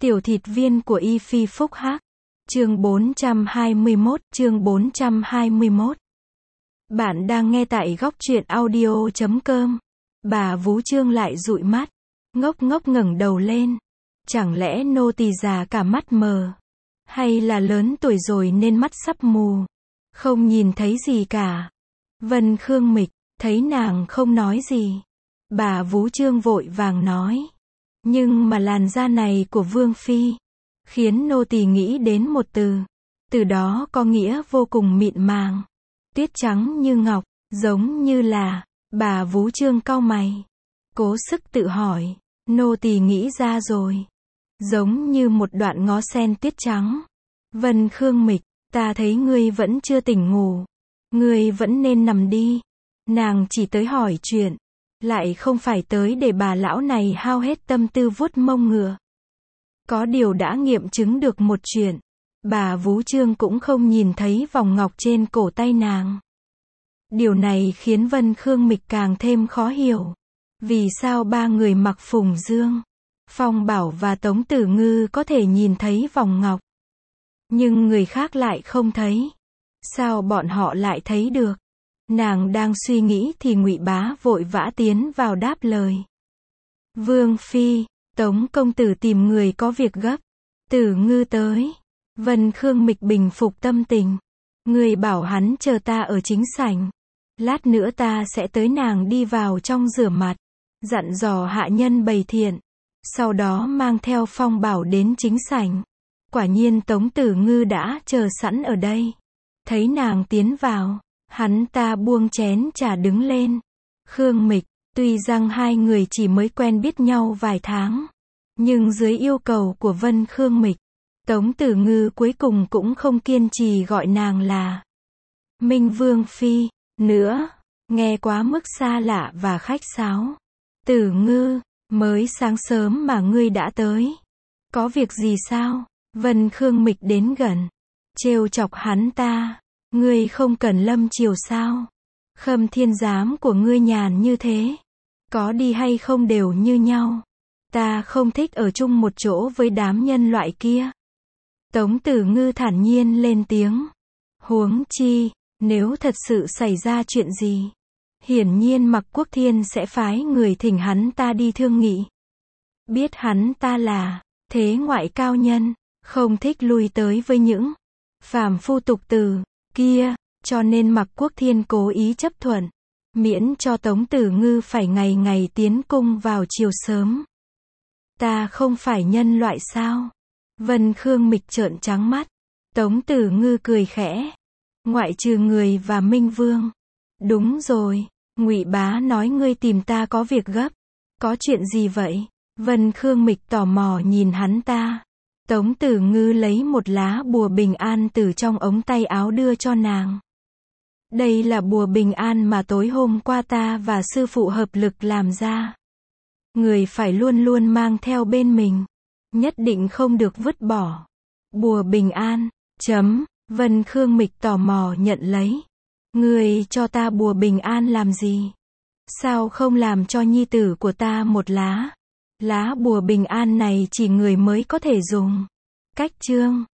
Tiểu thịt viên của Y Phi Phúc Hắc. Chương 421. Bạn đang nghe tại góc truyện audio.com. Bà Vú Trương lại dụi mắt, ngốc ngốc ngẩng đầu lên. Chẳng lẽ nô tỳ già cả mắt mờ? Hay là lớn tuổi rồi nên mắt sắp mù? Không nhìn thấy gì cả. Vân Khương Mịch, thấy nàng không nói gì. Bà Vú Trương vội vàng nói. Nhưng mà làn da này của Vương Phi, khiến nô tỳ nghĩ đến một từ. Từ đó có nghĩa vô cùng mịn màng. Tuyết trắng như ngọc, giống như là, bà Vú Trương cau mày. Cố sức tự hỏi, nô tỳ nghĩ ra rồi. Giống như một đoạn ngó sen tuyết trắng. Vân Khương Mịch, ta thấy ngươi vẫn chưa tỉnh ngủ. Ngươi vẫn nên nằm đi. Nàng chỉ tới hỏi chuyện, lại không phải tới để bà lão này hao hết tâm tư vuốt mông ngựa. Có điều đã nghiệm chứng được một chuyện. Bà Vú Trương cũng không nhìn thấy vòng ngọc trên cổ tay nàng. Điều này khiến Vân Khương Mịch càng thêm khó hiểu. Vì sao ba người mặc Phùng Dương, Phong Bảo và Tống Tử Ngư có thể nhìn thấy vòng ngọc, nhưng người khác lại không thấy? Sao bọn họ lại thấy được? Nàng đang suy nghĩ thì Ngụy Bá vội vã tiến vào đáp lời. Vương Phi, Tống công tử tìm người có việc gấp. Tử Ngư tới. Vân Khương Mịch bình phục tâm tình. Người bảo hắn chờ ta ở chính sảnh. Lát nữa ta sẽ tới. Nàng đi vào trong rửa mặt, dặn dò hạ nhân bày thiện. Sau đó mang theo Phong Bảo đến chính sảnh. Quả nhiên Tống Tử Ngư đã chờ sẵn ở đây. Thấy nàng tiến vào, hắn ta buông chén trà đứng lên. Khương Mịch, tuy rằng hai người chỉ mới quen biết nhau vài tháng, nhưng dưới yêu cầu của Vân Khương Mịch, Tống Tử Ngư cuối cùng cũng không kiên trì gọi nàng là Minh Vương Phi nữa, nghe quá mức xa lạ và khách sáo. Tử Ngư, mới sáng sớm mà ngươi đã tới. Có việc gì sao? Vân Khương Mịch đến gần, trêu chọc hắn ta. Ngươi không cần lâm chiều sao? Khâm thiên giám của ngươi nhàn như thế, có đi hay không đều như nhau. Ta không thích ở chung một chỗ với đám nhân loại kia. Tống Tử Ngư thản nhiên lên tiếng. Huống chi, nếu thật sự xảy ra chuyện gì, hiển nhiên Mặc Quốc Thiên sẽ phái người thỉnh hắn ta đi thương nghị. Biết hắn ta là thế ngoại cao nhân, không thích lui tới với những phàm phu tục tử kia, cho nên Mặc Quốc Thiên cố ý chấp thuận, miễn cho Tống Tử Ngư phải ngày ngày tiến cung vào chiều sớm. Ta không phải nhân loại sao? Vân Khương Mịch trợn trắng mắt. Tống Tử Ngư cười khẽ. Ngoại trừ người và Minh Vương. Đúng rồi, Ngụy Bá nói ngươi tìm ta có việc gấp. Có chuyện gì vậy? Vân Khương Mịch tò mò nhìn hắn ta. Tống Tử Ngư lấy một lá bùa bình an từ trong ống tay áo đưa cho nàng. Đây là bùa bình an mà tối hôm qua ta và sư phụ hợp lực làm ra. Người phải luôn luôn mang theo bên mình, nhất định không được vứt bỏ. Bùa bình an, Vân Khương Mịch tò mò nhận lấy. Người cho ta bùa bình an làm gì? Sao không làm cho nhi tử của ta một lá? Lá bùa bình an này chỉ người mới có thể dùng. Cách chương